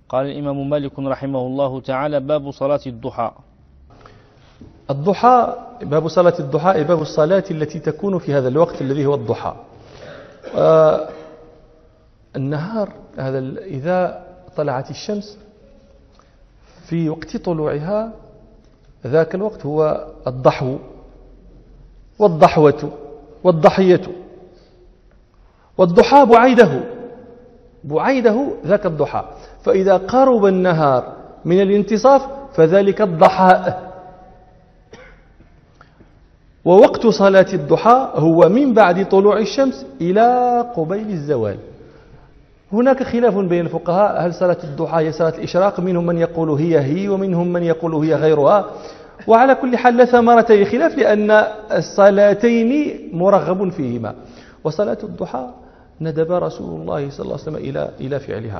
قال الإمام مالك رحمه الله تعالى: باب صلاة الضحى. الضحى، باب صلاة الضحى، باب الصلاة التي تكون في هذا الوقت الذي هو الضحى. النهار هذا إذا طلعت الشمس في وقت طلوعها، ذاك الوقت هو الضحو والضحوة والضحية، والضحى بعيده ذاك الضحى. فإذا قرب النهار من الانتصاف فذلك الضحاء. ووقت صلاة الضحى هو من بعد طلوع الشمس إلى قبيل الزوال. هناك خلاف بين الفقهاء، هل صلاة الضحى هي صلاة الإشراق؟ منهم من يقول هي ومنهم من يقول هي غيرها. وعلى كل حال لا ثمرة للخلاف، لأن الصلاتين مرغب فيهما. وصلاة الضحى ندب رسول الله صلى الله عليه وسلم إلى فعلها،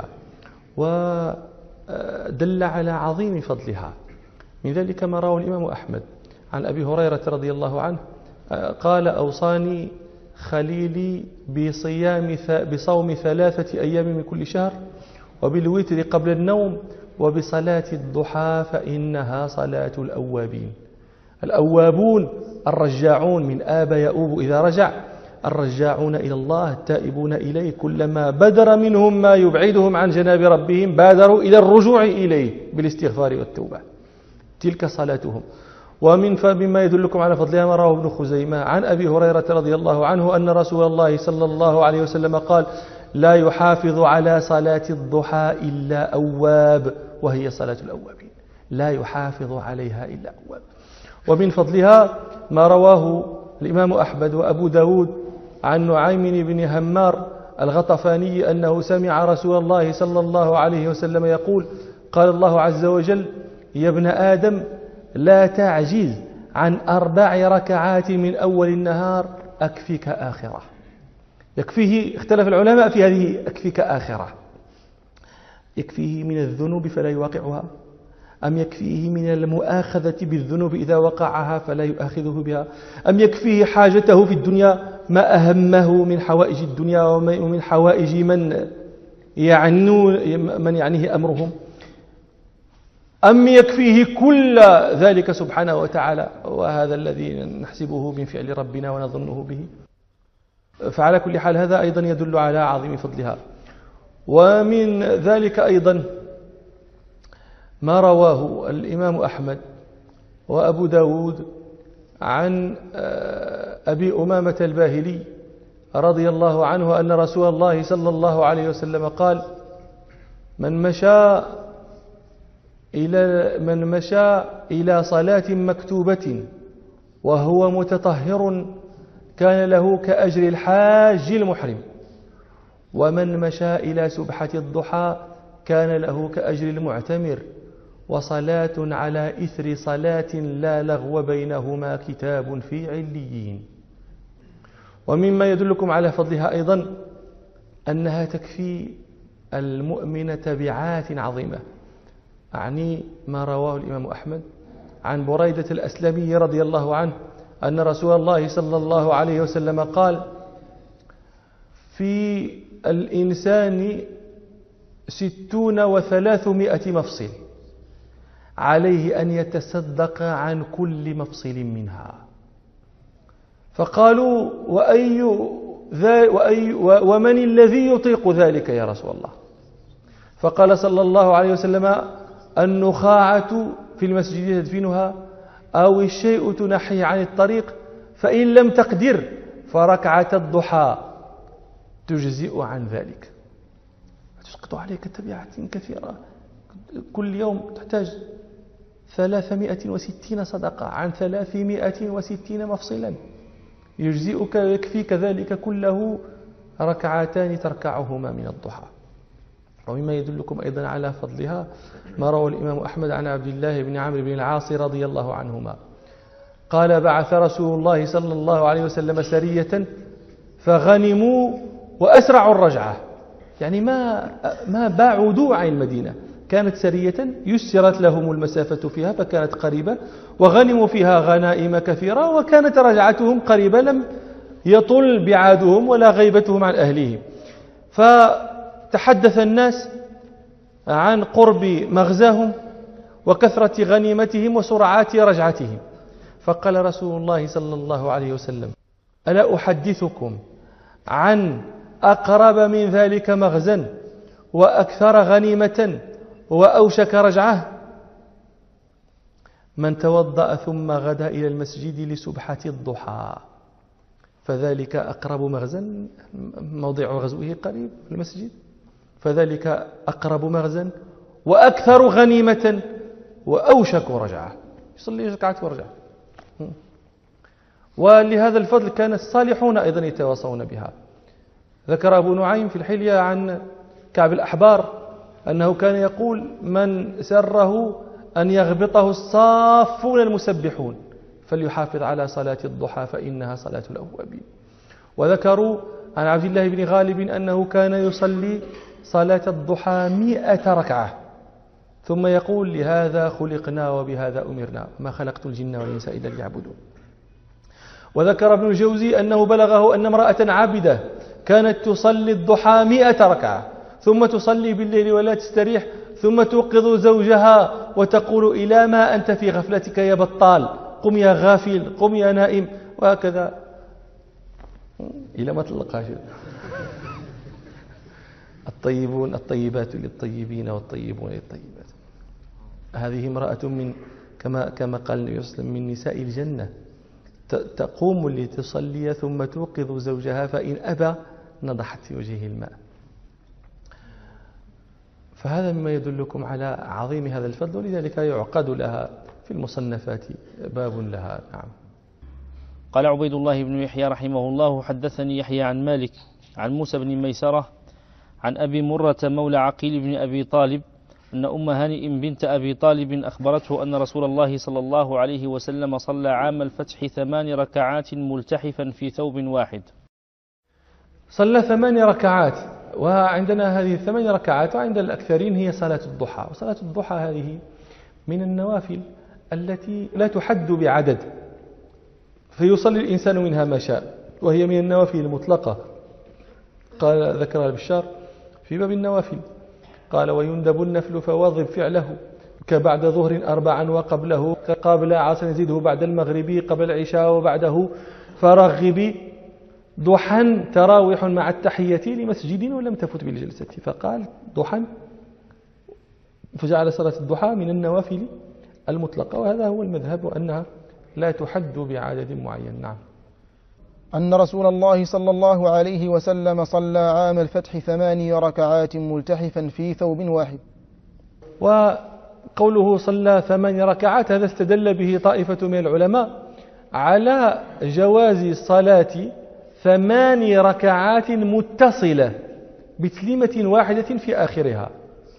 ودل على عظيم فضلها. من ذلك ما رواه الإمام أحمد عن أبي هريرة رضي الله عنه قال: أوصاني خليلي بصوم 3 أيام من كل شهر، وبالوتر قبل النوم، وبصلاة الضحى فإنها صلاة الأوابين. الأوابون الرجاعون، من آب يؤوب إذا رجع، الرجاعون إلى الله التائبون إليه، كلما بدر منهم ما يبعدهم عن جناب ربهم بادروا إلى الرجوع إليه بالاستغفار والتوبة. تلك صلاتهم. مما يدلكم على فضلها ما رواه ابن خزيمة عن أبي هريرة رضي الله عنه أن رسول الله صلى الله عليه وسلم قال: لا يحافظ على صلاة الضحى إلا أواب، وهي صلاة الأوابين، لا يحافظ عليها إلا أواب. ومن فضلها ما رواه الإمام أحمد وأبو داود عن نعيم بن همار الغطفاني أنه سمع رسول الله صلى الله عليه وسلم يقول: قال الله عز وجل: يا ابن آدم لا تعجز عن 4 ركعات من أول النهار أكفيك آخرة. يكفيه، اختلف العلماء في هذه أكفيك آخرة، يكفيه من الذنوب فلا يواقعها، أم يكفيه من المؤاخذة بالذنوب إذا وقعها فلا يؤاخذه بها، أم يكفيه حاجته في الدنيا ما أهمه من حوائج الدنيا ومن حوائج من يعنيه أمرهم، أم يكفيه كل ذلك سبحانه وتعالى، وهذا الذي نحسبه من فعل ربنا ونظنه به. فعلى كل حال هذا أيضا يدل على عظيم فضلها. ومن ذلك أيضا ما رواه الإمام أحمد وأبو داود عن أبي أمامة الباهلي رضي الله عنه أن رسول الله صلى الله عليه وسلم قال: من مشى إلى صلاة مكتوبة وهو متطهر كان له كأجر الحاج المحرم، ومن مشى إلى سبحة الضحى كان له كأجر المعتمر، وصلاة على إثر صلاة لا لغو بينهما كتاب في عليين. ومما يدلكم على فضلها أيضا أنها تكفي المؤمن تبعات عظيمة، أعني ما رواه الإمام أحمد عن بريدة الأسلمي رضي الله عنه أن رسول الله صلى الله عليه وسلم قال: في الإنسان 60 و300 مفصل، عليه أن يتصدق عن كل مفصل منها. فقالوا: ومن الذي يطيق ذلك يا رسول الله؟ فقال صلى الله عليه وسلم: النخاعة في المسجد تدفنها، أو الشيء تنحيه عن الطريق، فإن لم تقدر فركعة الضحى تجزئ عن ذلك. تسقط عليك تبعات كثيرة، كل يوم تحتاج 360 صدقة عن 360 مفصلا، يجزئك يكفيك ذلك كله 2 تركعهما من الضحى. ومما يدلكم أيضا على فضلها ما روى الإمام أحمد عن عبد الله بن عمرو بن العاص رضي الله عنهما قال: بعث رسول الله صلى الله عليه وسلم سرية فغنموا وأسرعوا الرجعة، يعني ما بعدوا عن المدينة، كانت سرية يسرت لهم المسافة فيها فكانت قريبة، وغنموا فيها غنائم كثيرة، وكانت رجعتهم قريبة، لم يطل بعادهم ولا غيبتهم عن أهلهم. فتحدث الناس عن قرب مغزاهم وكثرة غنيمتهم وسرعات رجعتهم. فقال رسول الله صلى الله عليه وسلم: ألا أحدثكم عن أقرب من ذلك مغزا وأكثر غنيمة وأوشك رجعة؟ من توضأ ثم غدا إلى المسجد لسبحة الضحى فذلك أقرب مغزا، موضع غزوه قريب المسجد، فذلك أقرب مغزا وأكثر غنيمة وأوشك رجعة. يصلي ركعات ورجع. ولهذا الفضل كان الصالحون أيضا يتواصون بها. ذكر أبو نعيم في الحلية عن كعب الأحبار أنه كان يقول: من سره أن يغبطه الصافون المسبحون فليحافظ على صلاة الضحى فإنها صلاة الأوابين. وذكروا عن عبد الله بن غالب أنه كان يصلي صلاة الضحى 100 ركعة ثم يقول: لهذا خلقنا وبهذا أمرنا ما خلقت الجن والإنس إلا ليعبدون. وذكر ابن الجوزي أنه بلغه أن امرأة عابدة كانت تصلي الضحى 100 ركعة ثم تصلي بالليل ولا تستريح ثم توقظ زوجها وتقول: إلى ما أنت في غفلتك يا بطال، قم يا غافل، قم يا نائم، وهكذا إلى ما طلقها. الطيبون الطيبات للطيبين والطيبون للطيبات. هذه امرأة من كما قال النبي صلى الله عليه وسلم من نساء الجنة، تقوم لتصلي ثم توقظ زوجها فإن أبى نضحت في وجهه الماء. فهذا مما يدلكم على عظيم هذا الفضل، ولذلك يعقد لها في المصنفات باب لها. نعم. قال عبيد الله بن يحيى رحمه الله: حدثني يحيى عن مالك عن موسى بن ميسرة عن أبي مرة مولى عقيل بن أبي طالب أن أم هانئ بنت أبي طالب أخبرته أن رسول الله صلى الله عليه وسلم صلى عام الفتح 8 ركعات ملتحفا في ثوب واحد. صلى 8 ركعات، وعندنا هذه 8 ركعات وعند الأكثرين هي صلاة الضحى. وصلاة الضحى هذه من النوافل التي لا تحد بعدد، فيصلي الإنسان منها ما شاء، وهي من النوافل المطلقة. قال ذكر البشار في باب النوافل قال: ويندب النفل فواظب فعله كبعد ظهر 4 وقبله قبل عصر يزيده بعد المغرب قبل العشاء وبعده فرغب ضحى تراوح مع التحية لمسجد ولم تفت بالجلسة. فقال ضحى، فجعل صلاة الضحى من النوافل المطلقة، وهذا هو المذهب وأنها لا تحد بعدد معين. نعم. أن رسول الله صلى الله عليه وسلم صلى عام الفتح 8 ركعات ملتحفا في ثوب واحد. وقوله صلى 8 ركعات هذا استدل به طائفة من العلماء على جواز صلاة 8 ركعات متصلة بتسليمة واحدة في آخرها،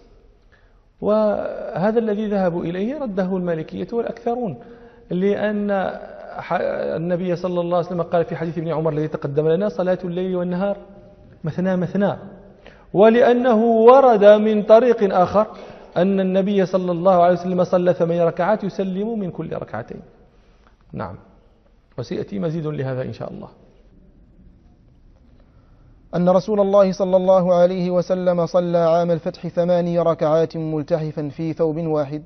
وهذا الذي ذهبوا إليه رده المالكية والأكثرون، لأن النبي صلى الله عليه وسلم قال في حديث ابن عمر الذي تقدم لنا: صلاة الليل والنهار مثنى مثنى، ولأنه ورد من طريق آخر أن النبي صلى الله عليه وسلم صلى 8 ركعات يسلم من كل ركعتين. نعم، وسيأتي مزيد لهذا إن شاء الله. أن رسول الله صلى الله عليه وسلم صلى عام الفتح 8 ركعات ملتحفا في ثوب واحد.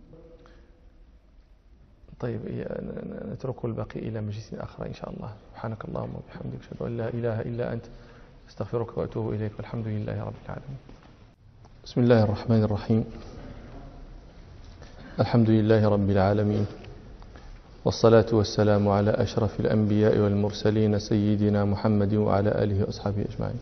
طيب، نترك الباقي إلى مجلس آخر إن شاء الله. سبحانك اللهم وبحمدك، أشهد أن لا إله إلا أنت، استغفرك وأتوب إليك، والحمد لله رب العالمين. بسم الله الرحمن الرحيم. الحمد لله رب العالمين، والصلاة والسلام على أشرف الأنبياء والمرسلين سيدنا محمد وعلى آله وأصحابه أجمعين.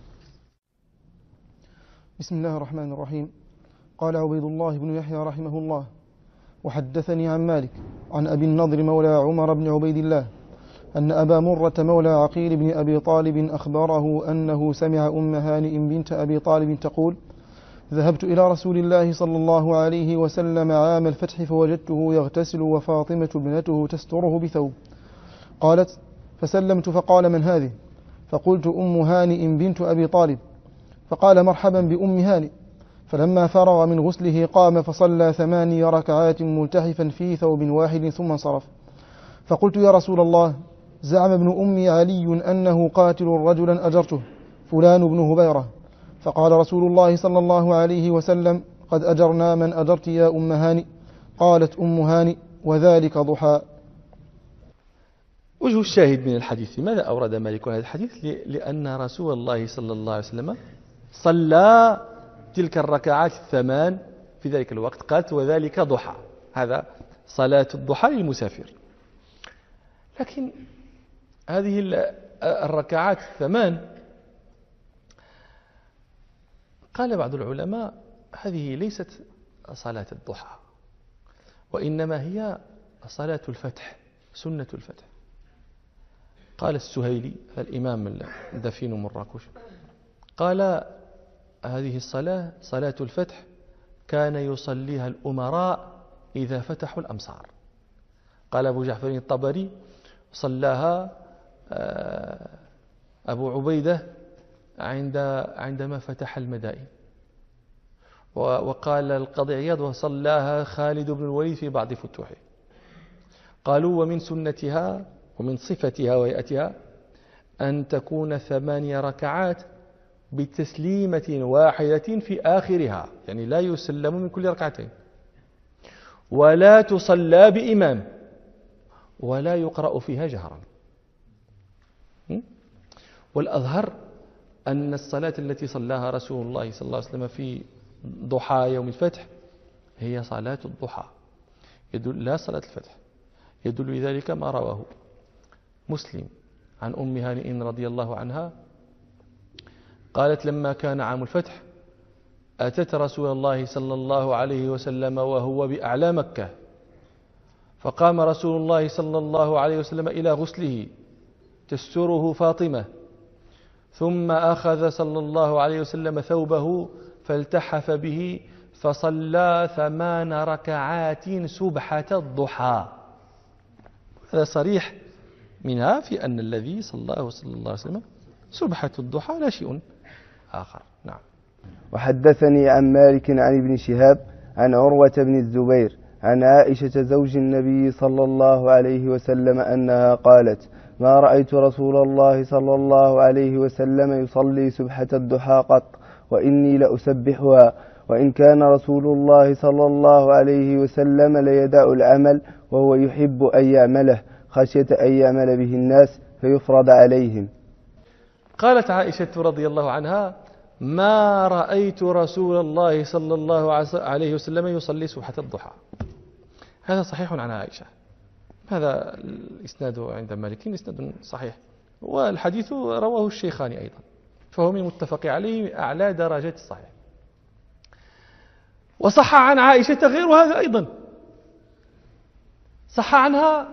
بسم الله الرحمن الرحيم. قال عبيد الله بن يحيى رحمه الله: وحدثني عن مالك عن أبي النضر مولى عمر بن عبيد الله أن أبا مرة مولى عقيل بن أبي طالب أخبره أنه سمع أم هانئ بنت أبي طالب تقول: ذهبت إلى رسول الله صلى الله عليه وسلم عام الفتح فوجدته يغتسل وفاطمة ابنته تستره بثوب. قالت: فسلمت فقال: من هذه؟ فقلت: أم هانئ بنت أبي طالب. فقال: مرحبا بأم هانئ. فلما فرغ من غسله قام فصلى 8 ركعات ملتحفا في ثوب واحد ثم انصرف. فقلت: يا رسول الله، زعم ابن أمي علي أنه قاتل رجلا أجرته فلان بن هبيرة. فقال رسول الله صلى الله عليه وسلم: قد أجرنا من أجرت يا أم هاني. قالت أم هاني: وذلك ضحى. وجه الشاهد من الحديث، لماذا أورد مالك هذا الحديث؟ لأن رسول الله صلى الله عليه وسلم صلى تلك الركعات الثمان في ذلك الوقت، قالت: وذلك ضحى. هذا صلاة الضحى للمسافر. لكن هذه الركعات الثمان، قال بعض العلماء: هذه ليست صلاة الضحى، وإنما هي صلاة الفتح، سنة الفتح. قال السهيلي، الإمام الدفين مراكش، قال: هذه الصلاة صلاة الفتح كان يصليها الأمراء إذا فتحوا الأمصار. قال أبو جعفر الطبري: صلاها أبو عبيدة عندما فتح المدائن. وقال القاضي عياض: وصلاها خالد بن الوليد في بعض فتوحه. قالوا: ومن سنتها ومن صفتها وهيئتها أن تكون 8 ركعات بتسليمة واحدة في آخرها، يعني لا يسلم من كل ركعتين، ولا تصلى بإمام، ولا يقرأ فيها جهرا. والأظهر أن الصلاة التي صلاها رسول الله صلى الله عليه وسلم في ضحى يوم الفتح هي صلاة الضحى، لا صلاة الفتح. يدل لذلك ما رواه مسلم عن أم هانئ رضي الله عنها قالت: لما كان عام الفتح أتت رسول الله صلى الله عليه وسلم وهو بأعلى مكة، فقام رسول الله صلى الله عليه وسلم إلى غسله تستره فاطمة، ثم أخذ صلى الله عليه وسلم ثوبه فالتحف به فصلى 8 ركعات سبحة الضحى. هذا صريح منها في أن الذي صلى الله عليه وسلم سبحة الضحى لا شيء آخر. نعم. وحدثني عن مالك عن ابن شهاب عن عروة بن الزبير عن عائشة زوج النبي صلى الله عليه وسلم أنها قالت: ما رأيت رسول الله صلى الله عليه وسلم يصلي سبحة الضحى قط، وإني لأسبحها، وإن كان رسول الله صلى الله عليه وسلم ليدع العمل وهو يحب أن يعمله خشية أن يعمل به الناس فيفرض عليهم. قالت عائشة رضي الله عنها: ما رأيت رسول الله صلى الله عليه وسلم يصلي سبحة الضحى. هذا صحيح عن عائشة. هذا الإسناد عند مالك إسناد صحيح، والحديث رواه الشيخان أيضا، فهو من متفق عليه أعلى درجات الصحيح. وصح عن عائشة غير هذا أيضا، صح عنها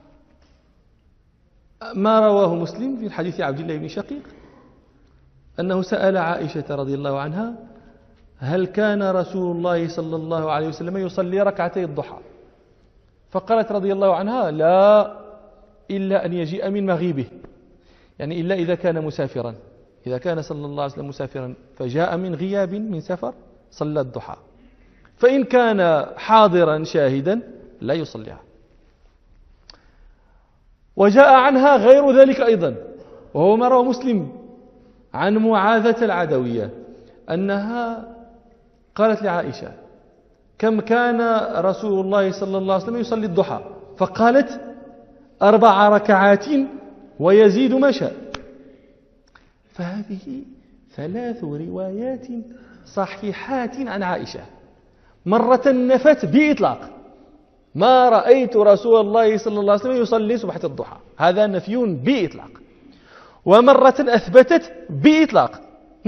ما رواه مسلم في حديث عبد الله بن شقيق أنه سأل عائشة رضي الله عنها: هل كان رسول الله صلى الله عليه وسلم يصلي ركعتي الضحى؟ فقالت رضي الله عنها: لا، إلا أن يجيء من مغيبه، يعني إلا إذا كان مسافرا، إذا كان صلى الله عليه وسلم مسافرا فجاء من غياب من سفر صلى الضحى، فإن كان حاضرا شاهدا لا يصليها. وجاء عنها غير ذلك أيضا، وهو ما رواه مسلم عن معاذة العدوية أنها قالت لعائشة: كم كان رسول الله صلى الله عليه وسلم يصلي الضحى؟ فقالت: 4 ركعات ويزيد ما شاء. فهذه 3 روايات صحيحات عن عائشة، مرة نفت بإطلاق: ما رأيت رسول الله صلى الله عليه وسلم يصلي سبحة الضحى، هذا نفي بإطلاق. ومرة أثبتت بإطلاق،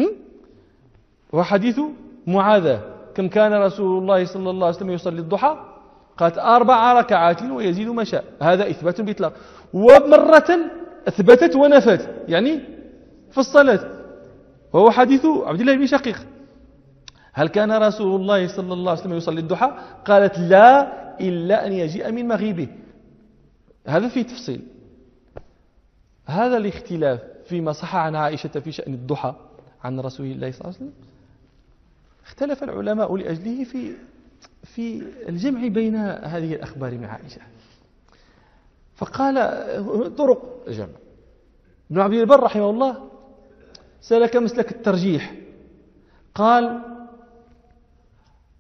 وحديث معاذة: كم كان رسول الله صلى الله عليه وسلم يصلي الضحى؟ قالت: 4 ركعات ويزيد ما شاء، هذا إثبات بإطلاق. ومرة أثبتت ونفت، يعني في الصلاة، وهو حديث عبد الله بن شقيق: هل كان رسول الله صلى الله عليه وسلم يصلي الضحى؟ قالت: لا، إلا أن يجيء من مغيبه. هذا فيه تفصيل. هذا الاختلاف فيما صح عن عائشة في شأن الضحى عن رسول الله صلى الله عليه وسلم، اختلف العلماء لأجله في الجمع بين هذه الأخبار من عائشة، فقال طرق جمع. ابن عبد البر رحمه الله سلك مسلك الترجيح، قال: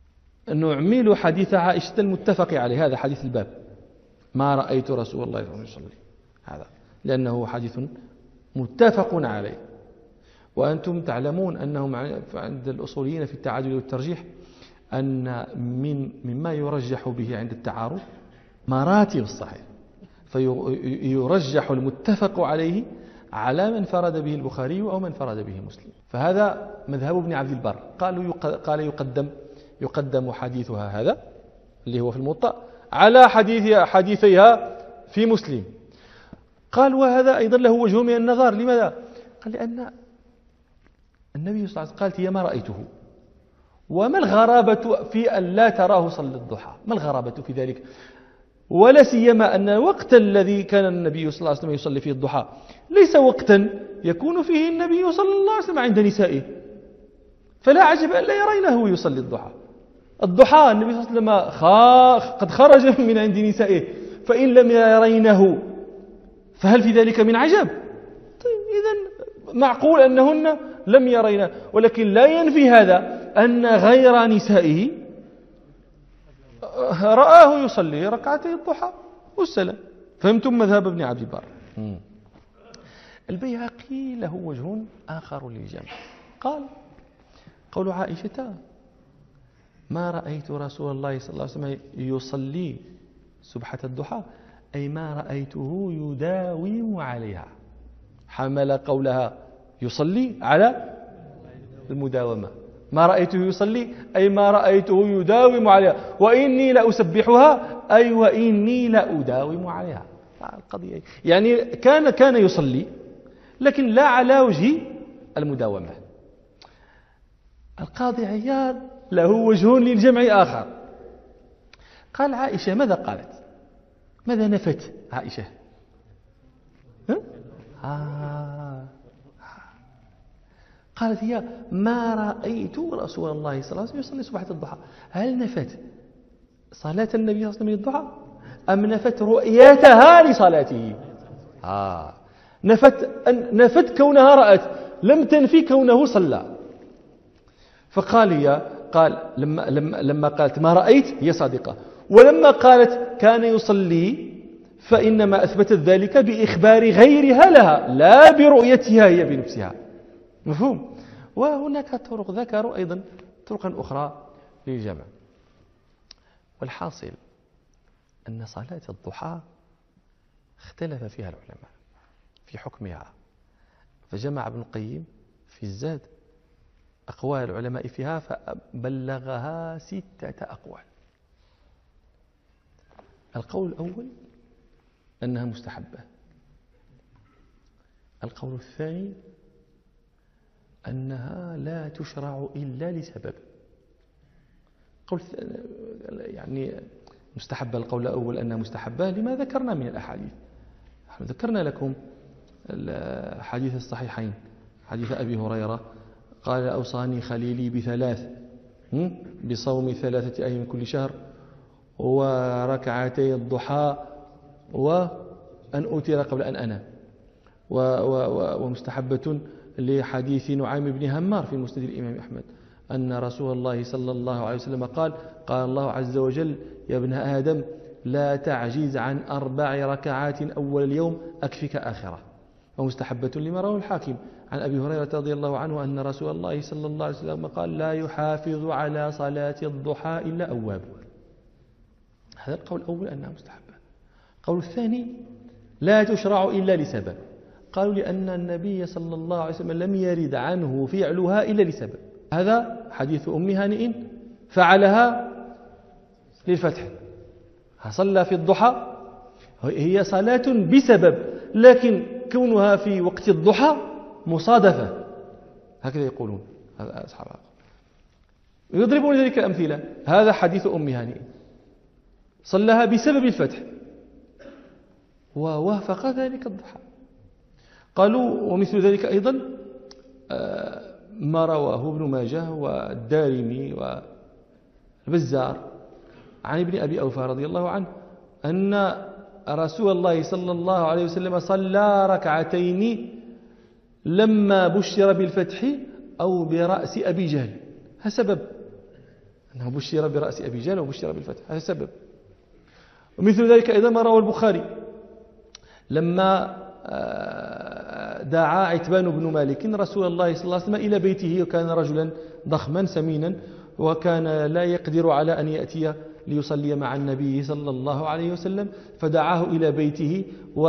نعمل حديث عائشة المتفق عليه، هذا حديث الباب، ما رأيت رسول الله صلى الله عليه وسلم يصلي، هذا لأنه حديث متفق عليه. وأنتم تعلمون أنهم عند الأصوليين في التعادل والترجيح أن مما يرجح به عند التعارض مراتب الصحيح، فيرجح المتفق عليه على من فرد به البخاري أو من فرد به مسلم. فهذا مذهب ابن عبد البر، قال يقدم حديثها هذا اللي هو في الموطأ على حديثيها في مسلم. قال وهذا أيضا له وجه من النظر. لماذا؟ قال لأن النبي صلى الله عليه وسلم قالت هي ما رأيته، وما الغرابة في أن لا تراه صلى الضحى؟ ما الغرابة في ذلك؟ ولا سيما أن الوقت الذي كان النبي صلى الله عليه وسلم يصلي فيه الضحى ليس وقتا يكون فيه النبي صلى الله عليه وسلم عند نسائه، فلا عجب أن لا يرينه يصلي الضحى. الضحى النبي صلى الله عليه وسلم قد خرج من عند نسائه، فإن لم يرينه فهل في ذلك من عجب؟ طيب إذن معقول أنهن لم يرينه، ولكن لا ينفي هذا أن غير نسائه رآه يصلي ركعتي الضحى والسلام. فهمتم مذهب ابن عبد البر؟ البيهقي له وجه آخر للجمع. قال قول عائشة ما رأيت رسول الله صلى الله عليه وسلم يصلي سبحة الضحى، أي ما رأيته يداوم عليها، حمل قولها يصلي على المداومة. ما رأيته يصلي أي ما رأيته يداوم عليها، وإني لأسبحها أي وإني لأداوم عليها. القضية يعني كان يصلي لكن لا على وجه المداومة. القاضي عياض له وجه للجمع آخر. قال عائشة ماذا قالت؟ ماذا نفت عائشة؟ قالت هي ما رأيت رسول الله صلى الله عليه وسلم يصلي سبحة الضحى. هل نفت صلاة النبي صلى الله عليه وسلم الضحى أم نفت رؤيتها لصلاته؟ نفت كونها رأت، لم تنفي كونه صلى. فقال لما قالت ما رأيت هي صادقة، ولما قالت كان يصلي فإنما أثبتت ذلك بإخبار غيرها لها لا برؤيتها هي بنفسها. مفهوم؟ وهناك طرق ذكروا أيضا طرقا أخرى للجمع. والحاصل أن صلاة الضحى اختلف فيها العلماء في حكمها، فجمع ابن القيم في الزاد أقوال العلماء فيها فبلغها 6 أقوال. القول الأول أنها مستحبة. القول الثاني أنها لا تشرع إلا لسبب. يعني مستحبة. القول الأول أنها مستحبة لما ذكرنا من الأحاديث. نحن ذكرنا لكم الحديث الصحيحين، حديث أبي هريرة قال أوصاني خليلي ب3 بصوم 3 أيام من كل شهر وركعتي الضحى وأن أوتر قبل أن أنام. ومستحبة لحديث نعيم بن همار في مسند الإمام أحمد أن رسول الله صلى الله عليه وسلم قال الله عز وجل يا ابن آدم لا تعجز عن 4 ركعات أول اليوم أكفك آخرة. ومستحبة لما رواه الحاكم عن أبي هريرة رضي الله عنه أن رسول الله صلى الله عليه وسلم قال لا يحافظ على صلاة الضحى إلا أواب. هذا القول الأول أنها مستحبة. القول الثاني لا تشرع إلا لسبب. قالوا لأن النبي صلى الله عليه وسلم لم يرد عنه فعلها إلا لسبب. هذا حديث أم هانئ فعلها للفتح، صلى في الضحى، هي صلاة بسبب، لكن كونها في وقت الضحى مصادفة، هكذا يقولون أصحابها، يضربون ذلك الأمثلة. هذا حديث أم هانئ صلىها بسبب الفتح ووافق ذلك الضحى. قالوا ومثل ذلك أيضا ما رواه ابن ماجه والدارمي والبزار عن ابن أبي أوفى رضي الله عنه أن رسول الله صلى الله عليه وسلم صلى 2 ركعتين لما بشر بالفتح أو برأس أبي جهل. هذا سبب، أنه بشر برأس أبي جهل وبشر بالفتح، هذا سبب. ومثل ذلك أيضا ما روى البخاري لما دعا عتبان بن مالك رسول الله صلى الله عليه وسلم إلى بيته، وكان رجلا ضخما سمينا، وكان لا يقدر على أن يأتي ليصلي مع النبي صلى الله عليه وسلم، فدعاه إلى بيته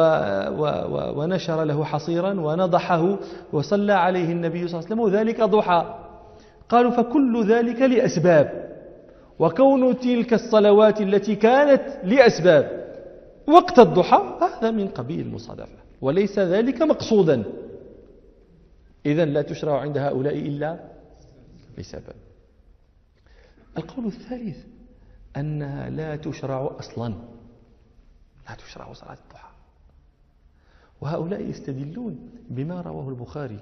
ونشر له حصيرا ونضحه وصلى عليه النبي صلى الله عليه وسلم، وذلك ضحى. قالوا فكل ذلك لأسباب، وكون تلك الصلوات التي كانت لأسباب وقت الضحى هذا من قبيل المصادفة، وليس ذلك مقصودا. إذن لا تشرع عند هؤلاء إلا لسبب. القول الثالث أنها لا تشرع أصلا، لا تشرع صلاة الضحى. وهؤلاء يستدلون بما رواه البخاري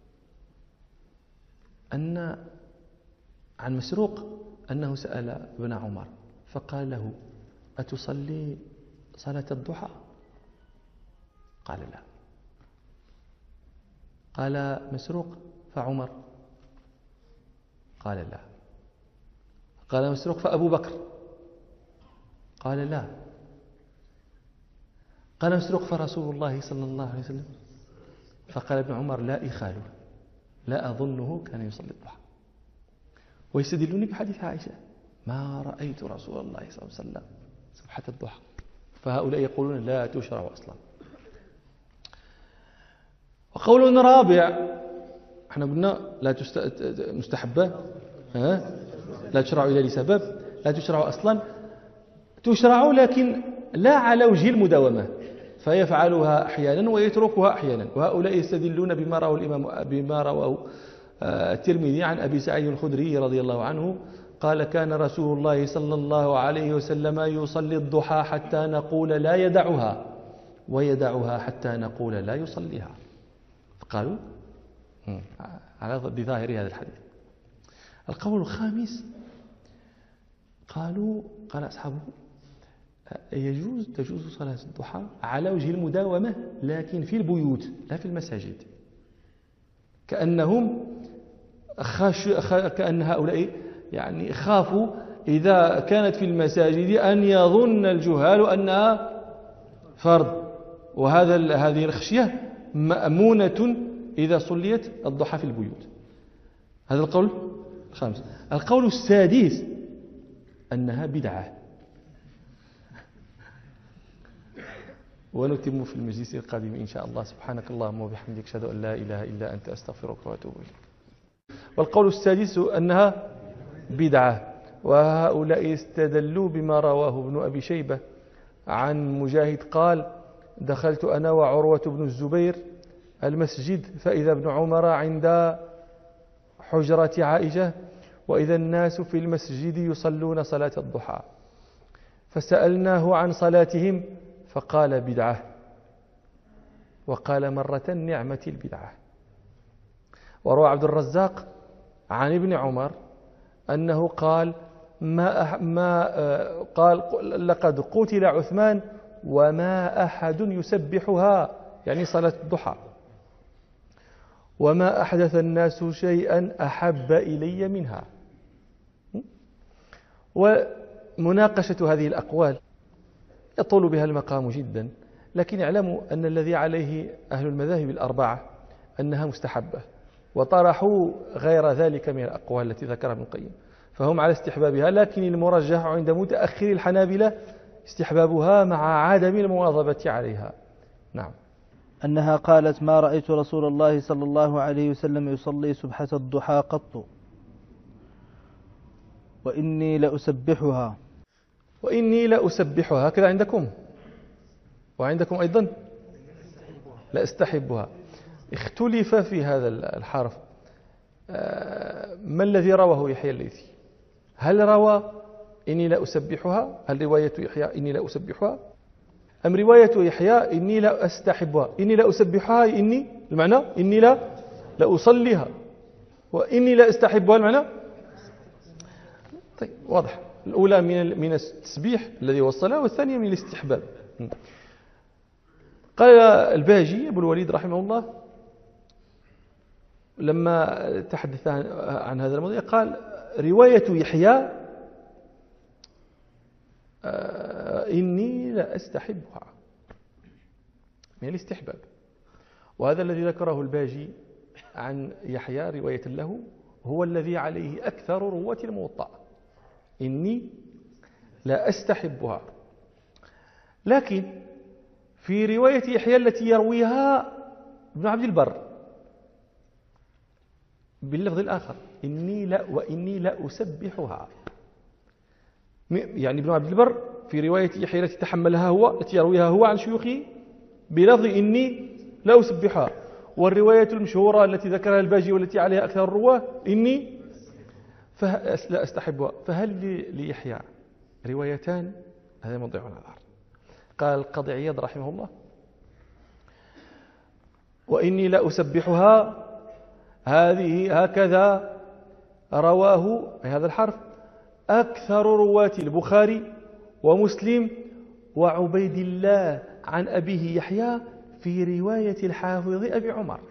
أن عن مسروق أنه سأل ابن عمر فقال له أتصلي صلاة الضحى؟ قال لا. قال مسروق فعمر؟ قال لا. قال مسروق فأبو بكر؟ قال لا. قال مسروق فرسول الله صلى الله عليه وسلم؟ فقال ابن عمر لا إخاله، لا أظنه كان يصلي الضحى. ويستدلون بحديث عائشة ما رأيت رسول الله صلى الله عليه وسلم سبحة الضحى. فهؤلاء يقولون لا تشرع أصلا. وقول رابع، احنا قلنا لا مستحبة، لا تشرع إلا لسبب، لا تشرع أصلا، تشرع لكن لا على وجه المداومة، فيفعلها أحيانا ويتركها أحيانا. وهؤلاء يستدلون بما رواه الترمذي عن أبي سعيد الخدري رضي الله عنه قال كان رسول الله صلى الله عليه وسلم يصلي الضحى حتى نقول لا يدعها، ويدعها حتى نقول لا يصليها. قالوا على بظاهر هذا الحديث. القول الخامس قال أصحابه تجوز صلاة الضحى على وجه المداومة لكن في البيوت لا في المساجد، كأن هؤلاء يعني خافوا إذا كانت في المساجد أن يظن الجهال أنها فرض، هذه الخشية مأمونة إذا صليت الضحى في البيوت. هذا القول الخامس. القول السادس أنها بدعة. ونتم في المجلس القادم إن شاء الله. سبحانك اللهم وبحمدك أشهد أن لا إله إلا أنت أستغفرك وأتوب إليك. والقول السادس أنها بدعة، وهؤلاء استدلوا بما رواه ابن أبي شيبة عن مجاهد قال دخلت أنا وعروة بن الزبير المسجد فإذا ابن عمر عند حجرة عائشة وإذا الناس في المسجد يصلون صلاة الضحى، فسألناه عن صلاتهم فقال بدعة، وقال مرة نعمة البدعة. وروى عبد الرزاق عن ابن عمر أنه قال قال لقد قتل عثمان وما أحد يسبحها، يعني صلاة الضحى، وما أحدث الناس شيئا أحب إلي منها. ومناقشة هذه الأقوال يطول بها المقام جدا، لكن اعلموا أن الذي عليه أهل المذاهب الأربعة أنها مستحبة، وطرحوا غير ذلك من الأقوال التي ذكرها ابن القيم، فهم على استحبابها، لكن المرجح عند متأخر الحنابلة استحبابها مع عدم المواظبة عليها. نعم. أنها قالت ما رأيت رسول الله صلى الله عليه وسلم يصلي سبحة الضحى قط وإني لأسبحها. وإني لأسبحها هكذا عندكم، وعندكم أيضا لأستحبها. اختلف في هذا الحرف. ما الذي رواه يحيى الليثي؟ هل روى إني لأسبحها؟ هل رواية يحيى إني لأسبحها؟ أم رواية يحيى إني لا أستحبها؟ إني لا أسبحها إني المعنى إني لا أصليها، وإني لا أستحبها المعنى. طيب واضح. الأولى من التسبيح الذي هو الصلاة، والثانية من الاستحباب. قال الباجي أبو الوليد رحمه الله لما تحدث عن هذا الموضوع قال رواية يحيى وإني لا أستحبها من الاستحباب. وهذا الذي ذكره الباجي عن يحيى رواية له هو الذي عليه أكثر رواة الموطأ، إني لا أستحبها. لكن في رواية يحيى التي يرويها ابن عبد البر باللفظ الآخر وإني لا أسبحها، يعني ابن عبد البر في رواية يحيى التي تحملها هو التي يرويها هو عن شيوخه بلفظ إني لا أسبحها، والرواية المشهورة التي ذكرها الباجي والتي عليها أكثر الرواة إني لا أستحبها. فهل ليحيى روايتان؟ هذا موضوع نظر. قال القاضي عياض رحمه الله: وإني لا أسبحها هذه هكذا رواه بهذا الحرف أكثر رواة البخاري ومسلم وعبيد الله عن أبيه يحيى في رواية الحافظ أبي عمر،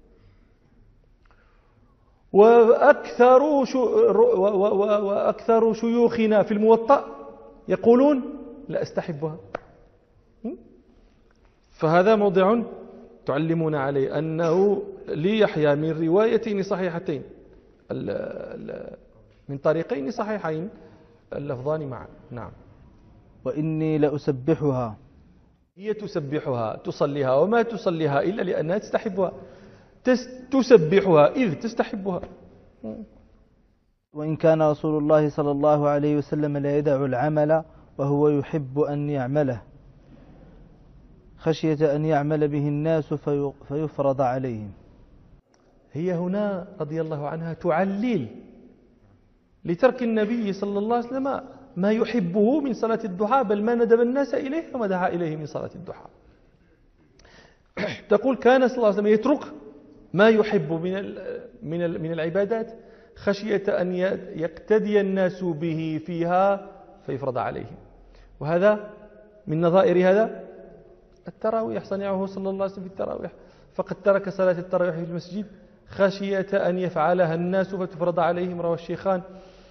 وأكثر شيوخنا في الموطأ يقولون لا أستحبها. فهذا موضع تعلمون عليه أنه ليحيى من روايتين صحيحتين من طريقين صحيحين اللفظان معا. نعم. وإني لأسبحها، هي تسبحها تصليها وما تصليها إلا لأنها تستحبها، تسبحها إذ تستحبها. وإن كان رسول الله صلى الله عليه وسلم لا يدع العمل وهو يحب أن يعمله خشية أن يعمل به الناس فيفرض عليهم. هي هنا رضي الله عنها تعليل لترك النبي صلى الله عليه وسلم ما يحبه من صلاة الضحى، بل ما ندب الناس إليه وما دعا إليه من صلاة الضحى. تقول كان صلى الله عليه وسلم يترك ما يحب من العبادات خشية أن يقتدي الناس به فيها فيفرض عليهم. وهذا من نظائر هذا التراويح، صنعه صلى الله عليه وسلم في التراويح، فقد ترك صلاة التراويح في المسجد خشية أن يفعلها الناس فتفرض عليهم. روى الشيخان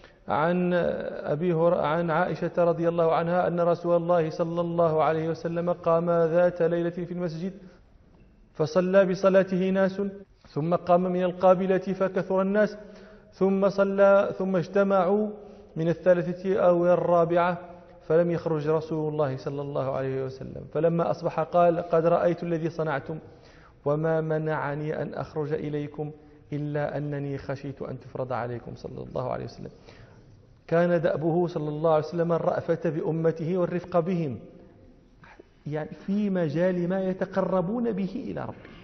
عن عائشة رضي الله عنها أن رسول الله صلى الله عليه وسلم قام ذات ليلة في المسجد فصلى بصلاته ناس، ثم قام من القابلة فكثر الناس، ثم اجتمعوا من الثالثة أو الرابعة فلم يخرج رسول الله صلى الله عليه وسلم، فلما أصبح قال: قد رأيت الذي صنعتم وما منعني أن أخرج إليكم إلا أنني خشيت أن تفرض عليكم صلى الله عليه وسلم. كان دأبه صلى الله عليه وسلم الرأفة بأمته والرفق بهم، يعني في مجال ما يتقربون به إلى ربهم.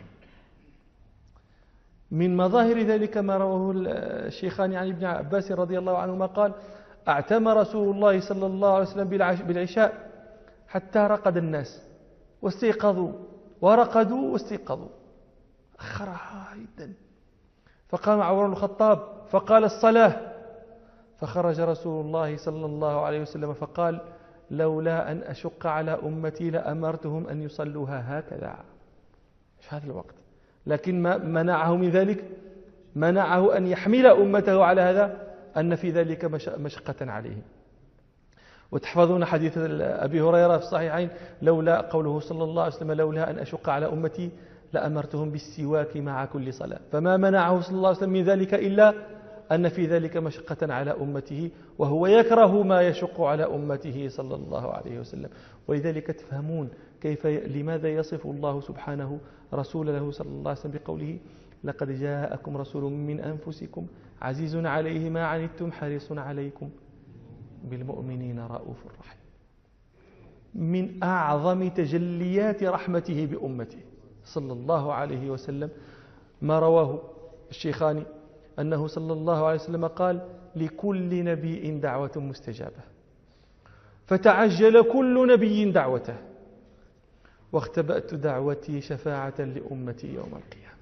من مظاهر ذلك ما رواه الشيخان عن ابن عباس رضي الله عنهما قال: اعتم رسول الله صلى الله عليه وسلم بالعشاء حتى رقد الناس واستيقظوا ورقدوا واستيقظوا، أخرها جدا، فقام عمر بن الخطاب فقال: الصلاة، فخرج رسول الله صلى الله عليه وسلم فقال: لولا أن أشق على أمتي لأمرتهم أن يصلوها هكذا في هذا الوقت. لكن ما منعه من ذلك، منعه أن يحمل أمته على هذا، أن في ذلك مشقة عليهم. وتحفظون حديث أبي هريرة في الصحيحين لولا قوله صلى الله عليه وسلم: لولا أن أشق على أمتي لأمرتهم بالسواك مع كل صلاة. فما منعه صلى الله عليه وسلم من ذلك إلا أن في ذلك مشقة على أمته، وهو يكره ما يشق على أمته صلى الله عليه وسلم. ولذلك تفهمون لماذا يصف الله سبحانه رسوله صلى الله عليه وسلم بقوله: لقد جاءكم رسول من أنفسكم عزيز عليه ما عنتم حريص عليكم بالمؤمنين رؤوف رحيم. من أعظم تجليات رحمته بأمته صلى الله عليه وسلم ما رواه الشيخان أنه صلى الله عليه وسلم قال: لكل نبي دعوة مستجابة، فتعجل كل نبي دعوته، واختبأت دعوتي شفاعة لأمتي يوم القيامة.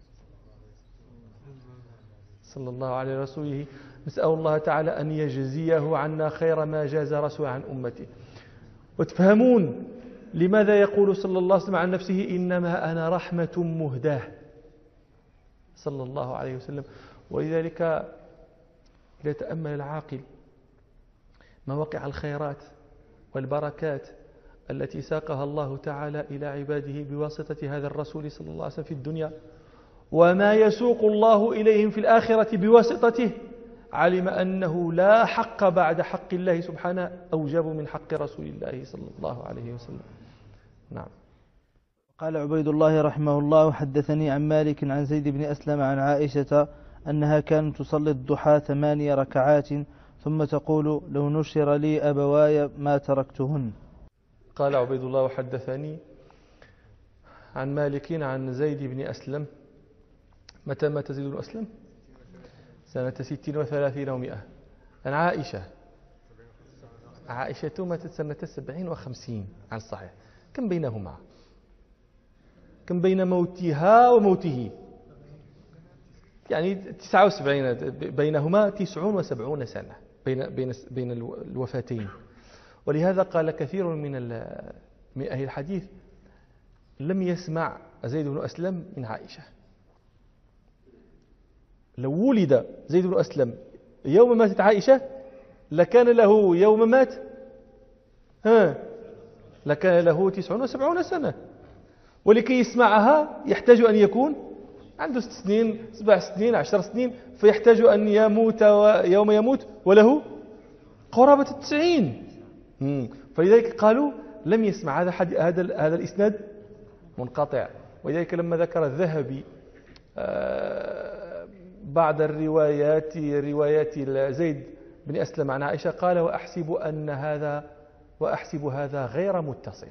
صلى الله عليه رسوله. نسأل الله تعالى أن يجزيه عنا خير ما جاز رسول عن أمته. وتفهمون لماذا يقول صلى الله عليه وسلم عن نفسه: إنما أنا رحمة مهداة صلى الله عليه وسلم. ولذلك إذا تأمل العاقل مواقع الخيرات والبركات التي ساقها الله تعالى إلى عباده بواسطة هذا الرسول صلى الله عليه وسلم في الدنيا، وما يسوق الله إليهم في الآخرة بواسطته، علم أنه لا حق بعد حق الله سبحانه أوجب من حق رسول الله صلى الله عليه وسلم. نعم. قال عبيد الله رحمه الله: حدثني عن مالك عن زيد بن أسلم عن عائشة أنها كانت تصلي الضحى 8 ركعات ثم تقول: لو نشر لي أبواي ما تركتهن. قال عبيد الله: وحدثني عن مالك عن زيد بن أسلم. متى مات زيد بن أسلم؟ سنة 36 و300. عن عائشة ماتت سنة 57 و50 عن الصحيح. كم بينهما؟ كم بين موتها وموته؟ يعني 79 بينهما 79 سنة بين الوفاتين. ولهذا قال كثير من أهل الحديث لم يسمع زيد بن أسلم من عائشة. لو ولد زيد بن أسلم يوم ماتت عائشة لكان له يوم مات لكان له 79 سنة، ولكي يسمعها يحتاج أن يكون عنده 6 سنين 7 سنين 10 سنين، فيحتاج أن يموت يوم يموت وله قرابة 90. فلذلك قالوا لم يسمع هذا الإسناد منقطع. ولذلك لما ذكر الذهبي بعض روايات زيد بن أسلم عن عائشة قال: وأحسب هذا غير متصل.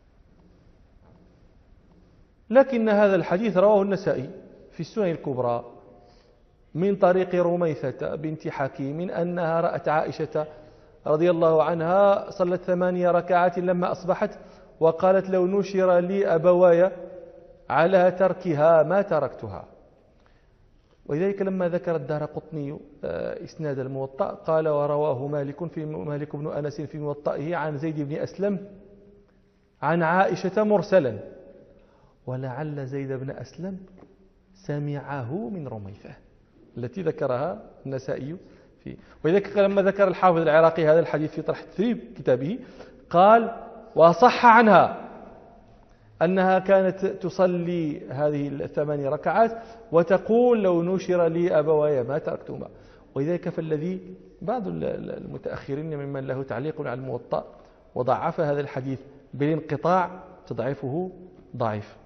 لكن هذا الحديث رواه النسائي في السنن الكبرى من طريق رميثة بنت حكيم أنها رأت عائشة رضي الله عنها صلت 8 ركعات لما أصبحت، وقالت: لو نشر لي أبواي على تركها ما تركتها. ولذلك لما ذكر الدارقطني إسناد الموطأ قال: ورواه مالك بن أنس في موطئه عن زيد بن أسلم عن عائشة مرسلا، ولعل زيد بن أسلم سمعه من رميثة التي ذكرها النسائي فيه. ولذلك لما ذكر الحافظ العراقي هذا الحديث في طرح التثريب كتابه قال: وصح عنها أنها كانت تصلي هذه 8 ركعات وتقول: لو نشر لي أبواي ما تركتهما. ولذلك فالذي بعض المتأخرين ممن له تعليق على الموطأ وضعف هذا الحديث بالانقطاع تضعيفه ضعيف.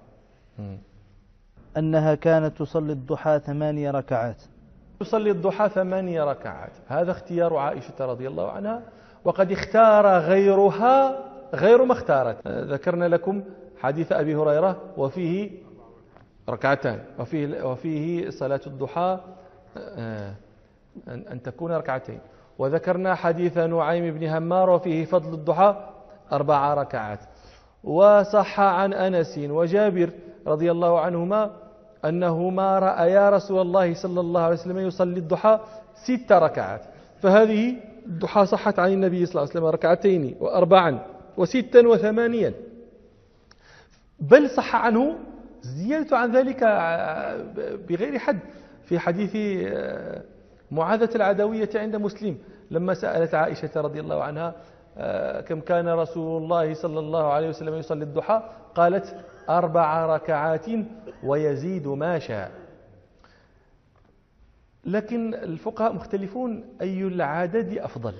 أنها كانت تصلي الضحى 8 ركعات. تصلي الضحى 8 ركعات، هذا اختيار عائشة رضي الله عنها، وقد اختار غيرها غير ما اختارت. ذكرنا لكم حديث أبي هريرة وفيه ركعتان، وفيه صلاة الضحى أن تكون ركعتين. وذكرنا حديث نعيم بن همار وفيه فضل الضحى 4 ركعات. وصح عن أنس وجابر رضي الله عنهما أنهما رأيا رسول الله صلى الله عليه وسلم يصلي الضحى 6 ركعات. فهذه الضحى صحت عن النبي صلى الله عليه وسلم 2 و4 و6 و8، بل صح عنه زيادة عن ذلك بغير حد في حديث معاذة العدوية عند مسلم لما سألت عائشة رضي الله عنها: كم كان رسول الله صلى الله عليه وسلم يصلي الضحى؟ قالت: 4 ركعات ويزيد ما شاء. لكن الفقهاء مختلفون أي العدد أفضل،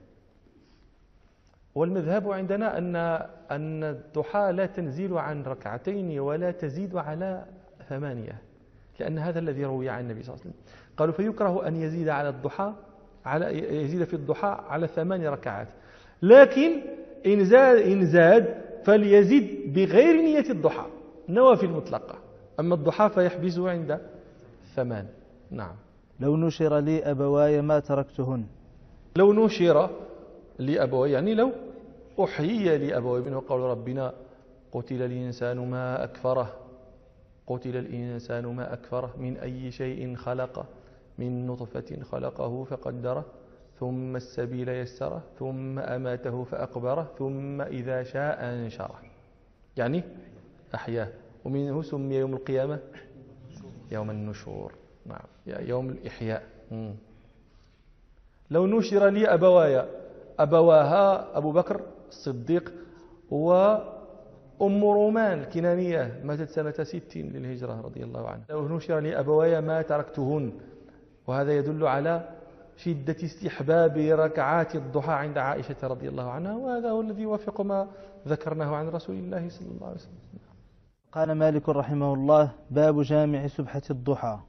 والمذهب عندنا أن الضحى لا تنزل عن 2 ولا تزيد على 8، لأن هذا الذي روي عن النبي صلى الله عليه وسلم. قالوا: فيكره أن يزيد في الضحى على 8 ركعات، لكن إن زاد فليزيد بغير نية الضحى، نوافل مطلقة. أما الضحى فيحبسه عند 8. نعم. لو نشر لي أبواي ما تركتهن. لو نشر لي أبواي يعني لو أحيي لي أبواي، منه قول ربنا: قتل الإنسان ما أكفره، قتل الإنسان ما أكفره، من أي شيء خلقه، من نطفة خلقه فقدره، ثم السبيل يسره، ثم أماته فأقبره، ثم إذا شاء أنشره، يعني أحياه. ومنه سمي يوم القيامة يوم النشور. نعم، يوم الإحياء. لو نشر لي أبواها أبو بكر الصديق، وأم رومان الكنانية ماتت سنة 60 للهجرة رضي الله عنها. لو نشر لي أبوايا ما تركتهن. وهذا يدل على شدة استحباب ركعات الضحى عند عائشة رضي الله عنها، وهذا هو الذي يوافق ما ذكرناه عن رسول الله صلى الله عليه وسلم. قال مالك رحمه الله: باب جامع سبحة الضحى.